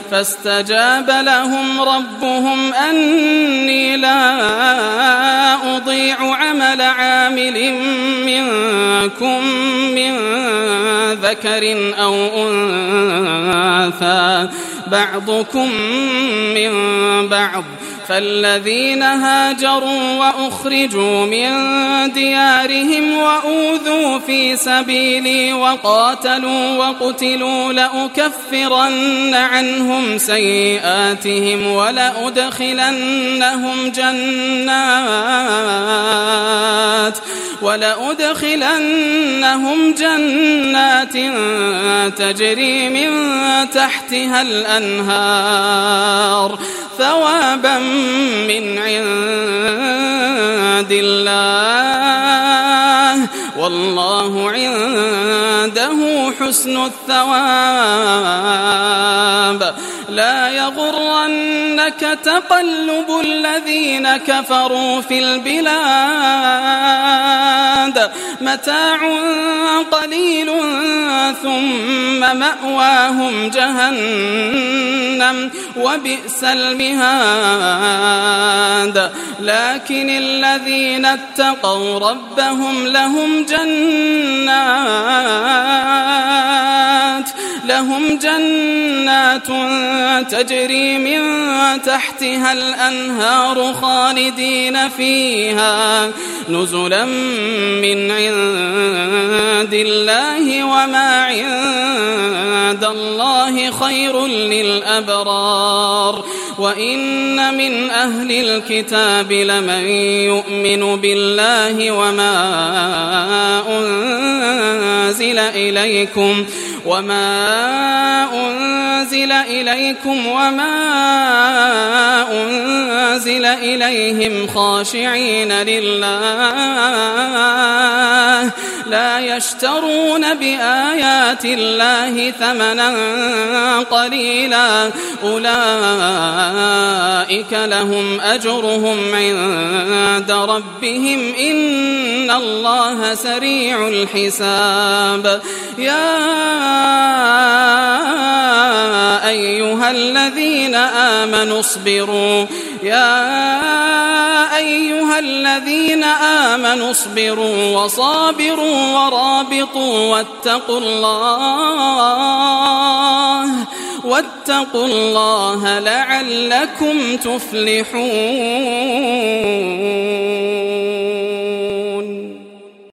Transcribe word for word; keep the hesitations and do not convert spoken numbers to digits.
فاستجاب لهم ربهم أني لا أضيع عمل عامل منكم من ذكر أو أنثى بعضكم من بعض فالذين هاجروا وأخرجوا من ديارهم وأوذوا في سبيلي وقاتلوا وقتلوا لأكفرن عنهم سيئاتهم ولأدخلنهم جنات ولأدخلنهم جنات تجري من تحتها الأنهار ثوابا من عند الله والله عنده حسن الثواب. لا يغرنك تقلب الذين كفروا في البلاد متاع قليل ثم مأواهم جهنم وبئس المهاد. لكن الذين اتقوا ربهم لهم جنات لهم جنات تجري من تحتها الأنهار خالدين فيها نزلا من عند الله وما عند الله خير للأبرار. وإن من أهل الكتاب لمن يؤمن بالله وما أنزل إليكم وما أنزل إليكم وما أنزل إليهم خاشعين لله لا يشترون بآيات الله ثمنا قليلا أولئك لهم أجرهم عند ربهم إن الله سريع الحساب. يا أيها الذين آمنوا اصبروا يا أيها الذين آمنوا اصبروا وصابروا ورابطوا واتقوا الله واتقوا الله لعلكم تفلحون.